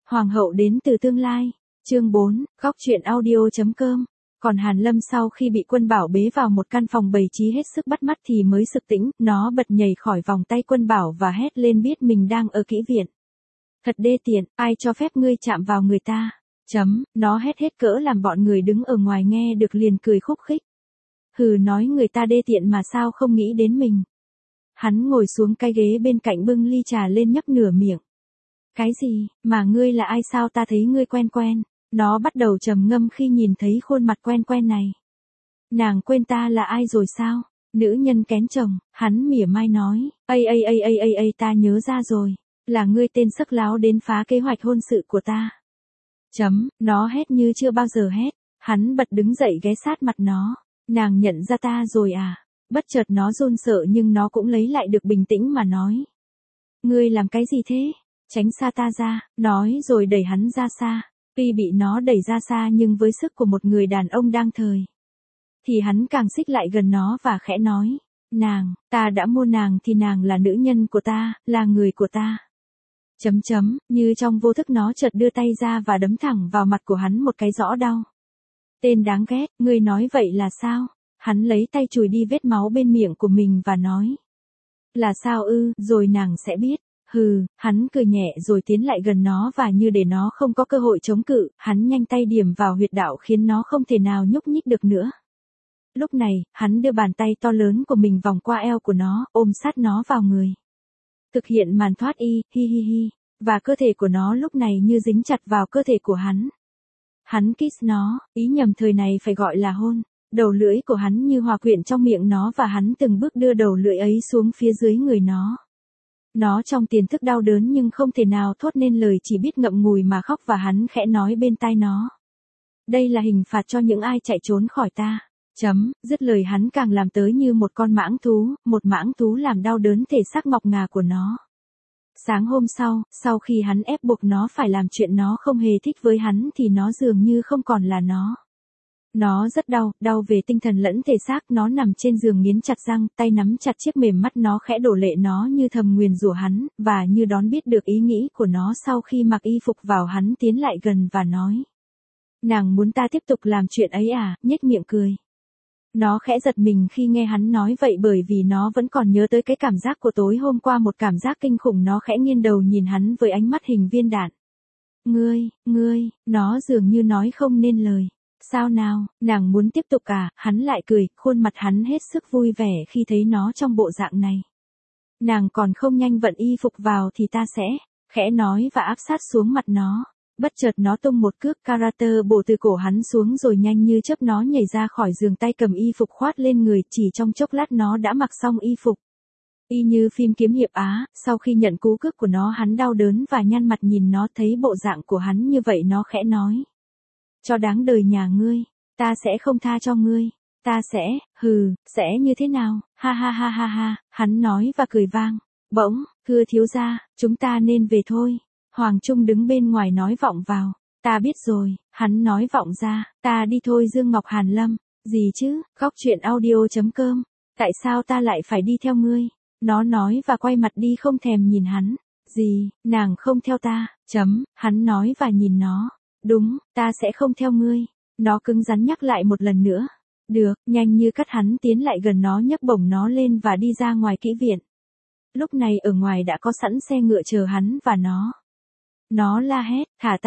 Hoàng hậu đến từ tương lai. Chương 4, góc truyện audio.com. Còn Hàn Lâm sau khi bị Quân Bảo bế vào một căn phòng bày trí hết sức bắt mắt thì mới sực tỉnh, nó bật nhảy khỏi vòng tay Quân Bảo và hét lên biết mình đang ở kỹ viện. Thật đê tiện, ai cho phép ngươi chạm vào người ta? Nó hét hết cỡ làm bọn người đứng ở ngoài nghe được liền cười khúc khích. Hừ, nói người ta đê tiện mà sao không nghĩ đến mình. Hắn ngồi xuống cái ghế bên cạnh bưng ly trà lên nhấp nửa miệng. Cái gì, mà ngươi là ai sao ta thấy ngươi quen quen? Nó bắt đầu trầm ngâm khi nhìn thấy khuôn mặt quen quen này. Nàng quên ta là ai rồi sao? Nữ nhân kén chồng, hắn mỉa mai nói. Ta nhớ ra rồi. Là ngươi tên sắc láo đến phá kế hoạch hôn sự của ta. Nó hét như chưa bao giờ hét. Hắn bật đứng dậy ghé sát mặt nó. Nàng nhận ra ta rồi à? Bất chợt nó run sợ nhưng nó cũng lấy lại được bình tĩnh mà nói. Ngươi làm cái gì thế? Tránh xa ta ra, nói rồi đẩy hắn ra xa. Tuy bị nó đẩy ra xa nhưng với sức của một người đàn ông đang thời. Thì hắn càng xích lại gần nó và khẽ nói. Nàng, ta đã mua nàng thì nàng là nữ nhân của ta, là người của ta. Như trong vô thức nó chợt đưa tay ra và đấm thẳng vào mặt của hắn một cái rõ đau. Tên đáng ghét, ngươi nói vậy là sao? Hắn lấy tay chùi đi vết máu bên miệng của mình và nói. Là sao ư, rồi nàng sẽ biết. Hừ, hắn cười nhẹ rồi tiến lại gần nó và như để nó không có cơ hội chống cự, hắn nhanh tay điểm vào huyệt đạo khiến nó không thể nào nhúc nhích được nữa. Lúc này, hắn đưa bàn tay to lớn của mình vòng qua eo của nó, ôm sát nó vào người. Thực hiện màn thoát y, hi. Và cơ thể của nó lúc này như dính chặt vào cơ thể của hắn. Hắn kiss nó, ý nhầm thời này phải gọi là hôn. Đầu lưỡi của hắn như hòa quyện trong miệng nó và hắn từng bước đưa đầu lưỡi ấy xuống phía dưới người nó. Nó trong tiềm thức đau đớn nhưng không thể nào thốt nên lời, chỉ biết ngậm ngùi mà khóc và hắn khẽ nói bên tai nó. Đây là hình phạt cho những ai chạy trốn khỏi ta. Dứt lời hắn càng làm tới như một con mãng thú, một mãng thú làm đau đớn thể xác ngọc ngà của nó. Sáng hôm sau khi hắn ép buộc nó phải làm chuyện nó không hề thích với hắn thì nó dường như không còn là nó. Nó rất đau về tinh thần lẫn thể xác, nó nằm trên giường nghiến chặt răng, tay nắm chặt chiếc mềm mắt nó khẽ đổ lệ nó như thầm nguyền rủa hắn, và như đón biết được ý nghĩ của nó sau khi mặc y phục vào hắn tiến lại gần và nói. Nàng muốn ta tiếp tục làm chuyện ấy à, nhếch miệng cười. Nó khẽ giật mình khi nghe hắn nói vậy bởi vì nó vẫn còn nhớ tới cái cảm giác của tối hôm qua, một cảm giác kinh khủng. Nó khẽ nghiêng đầu nhìn hắn với ánh mắt hình viên đạn. Ngươi, nó dường như nói không nên lời. Sao nào, nàng muốn tiếp tục à? Hắn lại cười, khuôn mặt hắn hết sức vui vẻ khi thấy nó trong bộ dạng này. Nàng còn không nhanh vận y phục vào thì ta sẽ, khẽ nói và áp sát xuống mặt nó. Bất chợt nó tung một cước karate bổ từ cổ hắn xuống rồi nhanh như chớp nó nhảy ra khỏi giường, tay cầm y phục khoát lên người, chỉ trong chốc lát nó đã mặc xong y phục. Y như phim kiếm hiệp Á, sau khi nhận cú cước của nó hắn đau đớn và nhăn mặt nhìn nó, thấy bộ dạng của hắn như vậy nó khẽ nói. Cho đáng đời nhà ngươi, ta sẽ không tha cho ngươi, ta sẽ, sẽ như thế nào, ha, hắn nói và cười vang. Bỗng, thưa thiếu gia, chúng ta nên về thôi. Hoàng Trung đứng bên ngoài nói vọng vào. Ta biết rồi, hắn nói vọng ra, ta đi thôi. Dương Ngọc Hàn Lâm, gì chứ, góc truyện audio.com, tại sao ta lại phải đi theo ngươi? Nó nói và quay mặt đi không thèm nhìn hắn. Gì, nàng không theo ta, hắn nói và nhìn nó. Đúng, ta sẽ không theo ngươi. Nó cứng rắn nhắc lại một lần nữa. Được, nhanh như cắt hắn tiến lại gần nó, nhấc bổng nó lên và đi ra ngoài kỹ viện. Lúc này ở ngoài đã có sẵn xe ngựa chờ hắn và nó. Nó la hét, thả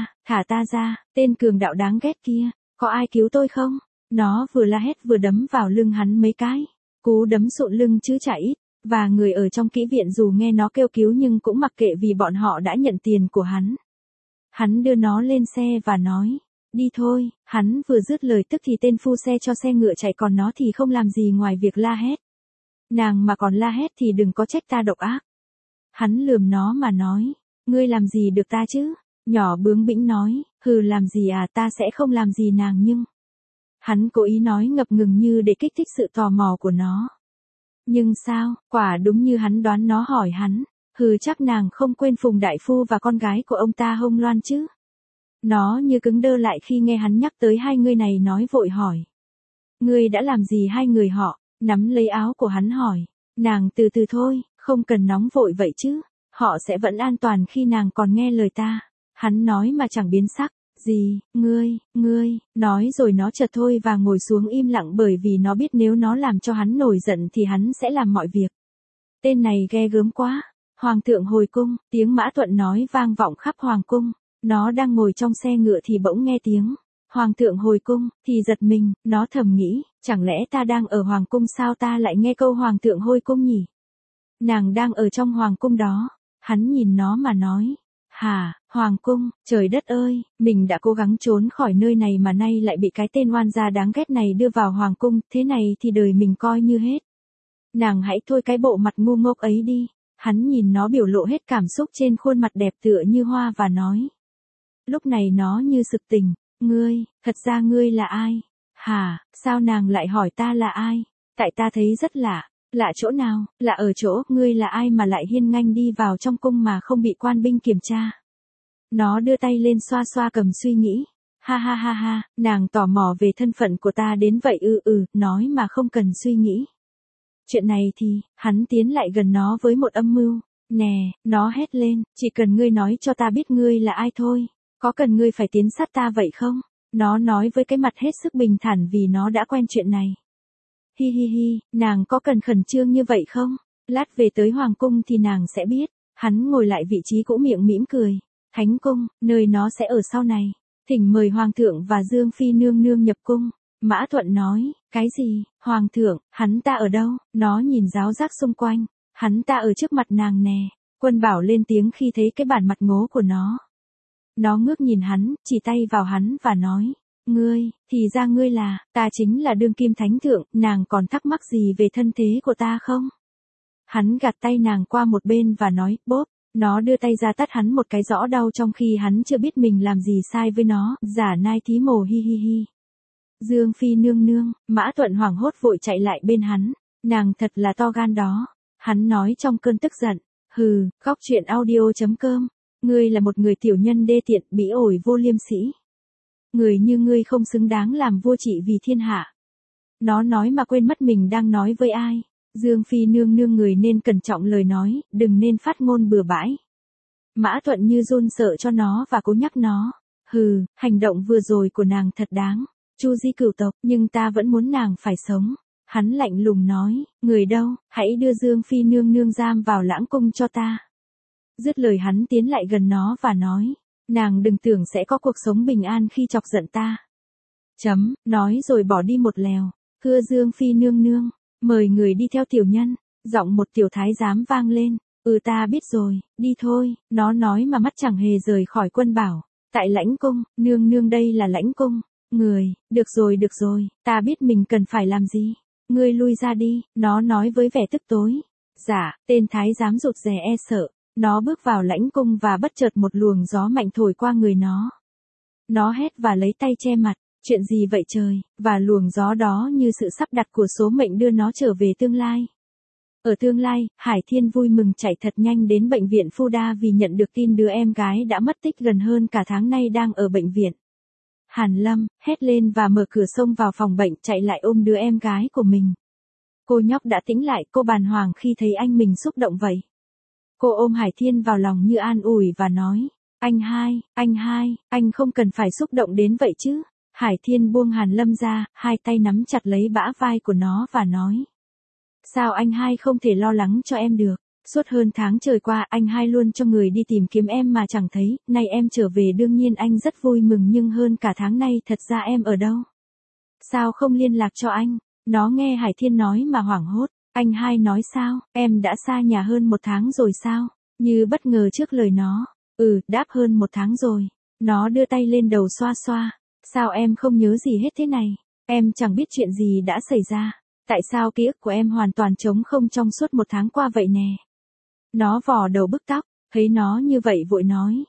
ta ra, tên cường đạo đáng ghét kia, có ai cứu tôi không? Nó vừa la hét vừa đấm vào lưng hắn mấy cái. Cú đấm sụn lưng chứ chả ít, và người ở trong kỹ viện dù nghe nó kêu cứu nhưng cũng mặc kệ vì bọn họ đã nhận tiền của hắn. Hắn đưa nó lên xe và nói, đi thôi. Hắn vừa dứt lời tức thì tên phu xe cho xe ngựa chạy, còn nó thì không làm gì ngoài việc la hét. Nàng mà còn la hét thì đừng có trách ta độc ác. Hắn lườm nó mà nói, ngươi làm gì được ta chứ? Nhỏ bướng bĩnh nói, làm gì à, ta sẽ không làm gì nàng nhưng. Hắn cố ý nói ngập ngừng như để kích thích sự tò mò của nó. Nhưng sao, quả đúng như hắn đoán. Nó hỏi hắn, chắc nàng không quên Phùng Đại Phu và con gái của ông ta Hông Loan chứ? Nó như cứng đơ lại khi nghe hắn nhắc tới hai người này, nói vội hỏi. Ngươi đã làm gì hai người họ? Nắm lấy áo của hắn hỏi. Nàng từ từ thôi, không cần nóng vội vậy chứ. Họ sẽ vẫn an toàn khi nàng còn nghe lời ta. Hắn nói mà chẳng biến sắc. Gì, ngươi, nói rồi nó chợt thôi và ngồi xuống im lặng bởi vì nó biết nếu nó làm cho hắn nổi giận thì hắn sẽ làm mọi việc. Tên này ghê gớm quá. Hoàng thượng hồi cung, tiếng Mã Thuận nói vang vọng khắp hoàng cung. Nó đang ngồi trong xe ngựa thì bỗng nghe tiếng Hoàng thượng hồi cung, thì giật mình, nó thầm nghĩ, chẳng lẽ ta đang ở hoàng cung sao ta lại nghe câu Hoàng thượng hồi cung nhỉ? Nàng đang ở trong hoàng cung đó. Hắn nhìn nó mà nói, hả, hoàng cung, trời đất ơi, mình đã cố gắng trốn khỏi nơi này mà nay lại bị cái tên oan gia đáng ghét này đưa vào hoàng cung, thế này thì đời mình coi như hết. Nàng hãy thôi cái bộ mặt ngu ngốc ấy đi. Hắn nhìn nó biểu lộ hết cảm xúc trên khuôn mặt đẹp tựa như hoa và nói. Lúc này nó như sực tỉnh, thật ra ngươi là ai? Hả, sao nàng lại hỏi ta là ai? Tại ta thấy rất lạ. Lạ chỗ nào? Lạ ở chỗ, ngươi là ai mà lại hiên ngang đi vào trong cung mà không bị quan binh kiểm tra? Nó đưa tay lên xoa xoa cầm suy nghĩ. Ha ha ha ha, nàng tò mò về thân phận của ta đến vậy nói mà không cần suy nghĩ. Chuyện này thì, hắn tiến lại gần nó với một âm mưu. Nè, nó hét lên, chỉ cần ngươi nói cho ta biết ngươi là ai thôi. Có cần ngươi phải tiến sát ta vậy không? Nó nói với cái mặt hết sức bình thản vì nó đã quen chuyện này. Hi hi hi, nàng có cần khẩn trương như vậy không? Lát về tới hoàng cung thì nàng sẽ biết. Hắn ngồi lại vị trí cũ miệng mỉm cười. Thánh cung, nơi nó sẽ ở sau này. Thỉnh mời hoàng thượng và Dương Phi nương nương nhập cung. Mã Thuận nói, cái gì, hoàng thượng, hắn ta ở đâu? Nó nhìn ráo rác xung quanh. Hắn ta ở trước mặt nàng nè. Quân Bảo lên tiếng khi thấy cái bản mặt ngố của nó. Nó ngước nhìn hắn, chỉ tay vào hắn và nói, thì ra ngươi là, ta chính là đương kim thánh thượng, nàng còn thắc mắc gì về thân thế của ta không? Hắn gạt tay nàng qua một bên và nói, bốp, nó đưa tay ra tát hắn một cái rõ đau trong khi hắn chưa biết mình làm gì sai với nó, giả nai thí mồ hi hi hi. Dương Phi nương nương, Mã Thuận hoảng hốt vội chạy lại bên hắn, nàng thật là to gan đó. Hắn nói trong cơn tức giận, hừ, khóc chuyện audio.com, ngươi là một người tiểu nhân đê tiện, bỉ ổi vô liêm sỉ. Người như ngươi không xứng đáng làm vua trị vì thiên hạ. Nó nói mà quên mất mình đang nói với ai. Dương Phi nương nương người nên cẩn trọng lời nói, đừng nên phát ngôn bừa bãi. Mã Thuận như run sợ cho nó và cố nhắc nó. Hừ, hành động vừa rồi của nàng thật đáng. Chu di cửu tộc, nhưng ta vẫn muốn nàng phải sống. Hắn lạnh lùng nói, người đâu, hãy đưa Dương Phi nương nương giam vào lãng cung cho ta. Dứt lời hắn tiến lại gần nó và nói, nàng đừng tưởng sẽ có cuộc sống bình an khi chọc giận ta. Nói rồi bỏ đi một lèo, thưa Dương Phi nương nương, mời người đi theo tiểu nhân, giọng một tiểu thái giám vang lên, ta biết rồi, đi thôi, nó nói mà mắt chẳng hề rời khỏi Quân Bảo, tại lãnh cung, nương nương đây là lãnh cung, được rồi, ta biết mình cần phải làm gì, ngươi lui ra đi, nó nói với vẻ tức tối. Dạ, tên thái giám rụt rè e sợ. Nó bước vào lãnh cung và bất chợt một luồng gió mạnh thổi qua người nó. Nó hét và lấy tay che mặt, chuyện gì vậy trời, và luồng gió đó như sự sắp đặt của số mệnh đưa nó trở về tương lai. Ở tương lai, Hải Thiên vui mừng chạy thật nhanh đến bệnh viện Phu Đa vì nhận được tin đứa em gái đã mất tích gần hơn cả tháng nay đang ở bệnh viện. Hàn Lâm, hét lên và mở cửa xông vào phòng bệnh chạy lại ôm đứa em gái của mình. Cô nhóc đã tĩnh lại, cô bàng hoàng khi thấy anh mình xúc động vậy. Cô ôm Hải Thiên vào lòng như an ủi và nói, anh hai, anh không cần phải xúc động đến vậy chứ. Hải Thiên buông Hàn Lâm ra, hai tay nắm chặt lấy bả vai của nó và nói. Sao anh hai không thể lo lắng cho em được? Suốt hơn tháng trời qua anh hai luôn cho người đi tìm kiếm em mà chẳng thấy, nay em trở về đương nhiên anh rất vui mừng nhưng hơn cả tháng nay thật ra em ở đâu? Sao không liên lạc cho anh? Nó nghe Hải Thiên nói mà hoảng hốt. Anh hai nói sao, em đã xa nhà hơn 1 tháng rồi sao? Như bất ngờ trước lời nó. Đáp hơn 1 tháng rồi. Nó đưa tay lên đầu xoa xoa. Sao em không nhớ gì hết thế này? Em chẳng biết chuyện gì đã xảy ra. Tại sao ký ức của em hoàn toàn trống không trong suốt 1 tháng qua vậy nè? Nó vò đầu bứt tóc, thấy nó như vậy vội nói.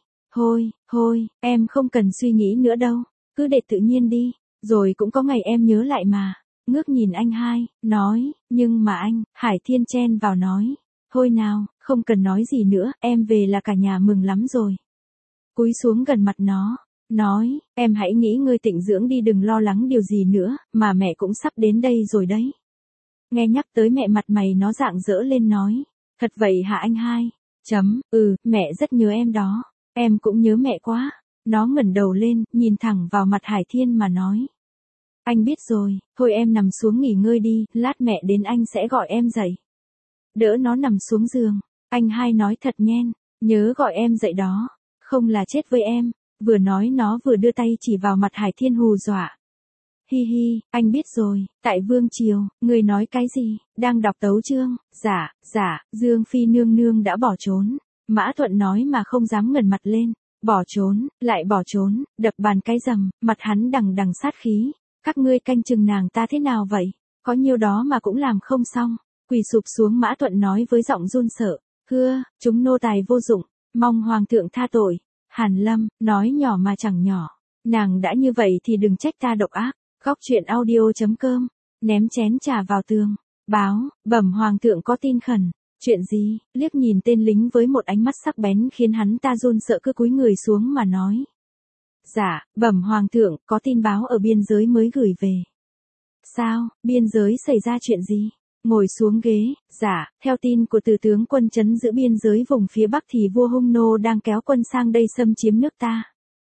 Thôi, em không cần suy nghĩ nữa đâu. Cứ để tự nhiên đi, rồi cũng có ngày em nhớ lại mà. Ngước nhìn anh hai, nói, nhưng mà anh, Hải Thiên chen vào nói. Thôi nào, không cần nói gì nữa, em về là cả nhà mừng lắm rồi. Cúi xuống gần mặt nó, nói, em hãy nghĩ ngươi tịnh dưỡng đi đừng lo lắng điều gì nữa, mà mẹ cũng sắp đến đây rồi đấy. Nghe nhắc tới mẹ mặt mày nó rạng rỡ lên nói, thật vậy hả anh hai? Mẹ rất nhớ em đó. Em cũng nhớ mẹ quá. Nó ngẩng đầu lên, nhìn thẳng vào mặt Hải Thiên mà nói. Anh biết rồi, thôi em nằm xuống nghỉ ngơi đi, lát mẹ đến anh sẽ gọi em dậy. Đỡ nó nằm xuống giường, anh hai nói thật nhen, nhớ gọi em dậy đó, không là chết với em. Vừa nói nó vừa đưa tay chỉ vào mặt Hải Thiên hù dọa. Hi hi, anh biết rồi, tại Vương Triều, người nói cái gì, đang đọc tấu chương, dạ, Dương Phi nương nương đã bỏ trốn. Mã Thuận nói mà không dám ngẩng mặt lên, bỏ trốn, lại bỏ trốn, đập bàn cái rầm, mặt hắn đằng đằng sát khí. Các ngươi canh chừng nàng ta thế nào vậy, có nhiêu đó mà cũng làm không xong. Quỳ sụp xuống Mã Thuận nói với giọng run sợ, hưa, chúng nô tài vô dụng, mong hoàng thượng tha tội. Hàn Lâm, nói nhỏ mà chẳng nhỏ, nàng đã như vậy thì đừng trách ta độc ác. Góc truyện audio.com, ném chén trà vào tường, báo, bẩm hoàng thượng có tin khẩn. Chuyện gì, liếc nhìn tên lính với một ánh mắt sắc bén khiến hắn ta run sợ cứ cúi người xuống mà nói. Dạ, bẩm hoàng thượng, có tin báo ở biên giới mới gửi về. Sao, biên giới xảy ra chuyện gì? Ngồi xuống ghế, dạ, theo tin của từ tướng quân trấn giữ biên giới vùng phía Bắc thì vua Hung Nô đang kéo quân sang đây xâm chiếm nước ta.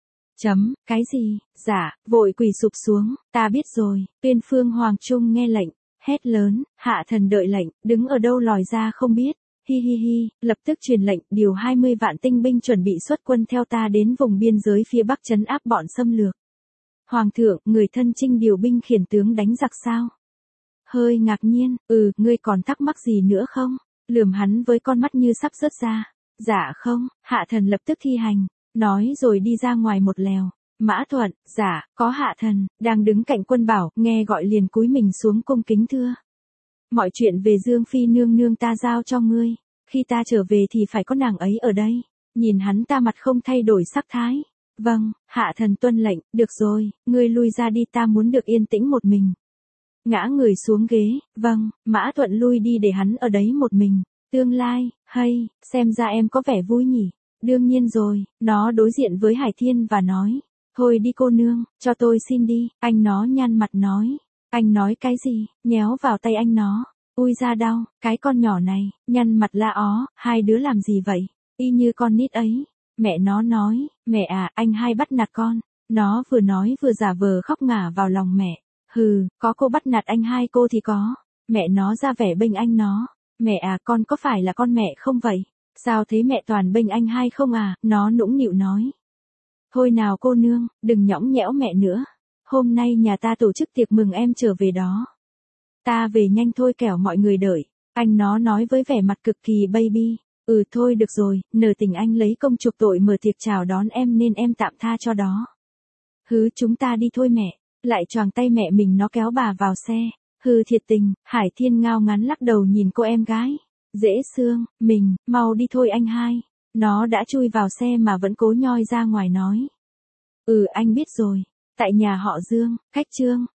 Cái gì, dạ, vội quỳ sụp xuống, ta biết rồi. Tuyên Phương Hoàng Trung nghe lệnh, hét lớn, hạ thần đợi lệnh, đứng ở đâu lòi ra không biết. Hi hi hi, lập tức truyền lệnh, điều 20 vạn tinh binh chuẩn bị xuất quân theo ta đến vùng biên giới phía Bắc trấn áp bọn xâm lược. Hoàng thượng, người thân chinh điều binh khiển tướng đánh giặc sao? Hơi ngạc nhiên, ngươi còn thắc mắc gì nữa không? Lườm hắn với con mắt như sắp rớt ra. Dạ không, hạ thần lập tức thi hành, nói rồi đi ra ngoài một lèo. Mã Thuận, dạ, có hạ thần, đang đứng cạnh Quân Bảo, nghe gọi liền cúi mình xuống cung kính thưa. Mọi chuyện về Dương Phi nương nương ta giao cho ngươi, khi ta trở về thì phải có nàng ấy ở đây. Nhìn hắn ta mặt không thay đổi sắc thái. Vâng, hạ thần tuân lệnh, được rồi, ngươi lui ra đi, ta muốn được yên tĩnh một mình. Ngã người xuống ghế, vâng, Mã Thuận lui đi để hắn ở đấy một mình. Tương lai, hay, xem ra em có vẻ vui nhỉ. Đương nhiên rồi, nó đối diện với Hải Thiên và nói. Thôi đi cô nương, cho tôi xin đi. Anh nó nhăn mặt nói. Anh nói cái gì, nhéo vào tay anh nó. Ui ra đau, cái con nhỏ này, nhăn mặt la ó, hai đứa làm gì vậy? Y như con nít ấy. Mẹ nó nói, mẹ à, anh hai bắt nạt con. Nó vừa nói vừa giả vờ khóc ngả vào lòng mẹ. Hừ, có cô bắt nạt anh hai cô thì có. Mẹ nó ra vẻ bênh anh nó. Mẹ à, con có phải là con mẹ không vậy? Sao thế, mẹ toàn bênh anh hai không à? Nó nũng nịu nói. Thôi nào cô nương, đừng nhõng nhẽo mẹ nữa. Hôm nay nhà ta tổ chức tiệc mừng em trở về đó. Ta về nhanh thôi kẻo mọi người đợi. Anh nó nói với vẻ mặt cực kỳ baby. Thôi được rồi, nể tình anh lấy công chuộc tội mở tiệc chào đón em nên em tạm tha cho đó. Hứ, chúng ta đi thôi mẹ. Lại choàng tay mẹ mình nó kéo bà vào xe. Hừ thiệt tình, Hải Thiên ngao ngán lắc đầu nhìn cô em gái. Dễ xương, mình, mau đi thôi anh hai. Nó đã chui vào xe mà vẫn cố nhoi ra ngoài nói. Anh biết rồi, tại nhà họ Dương, cách Trương.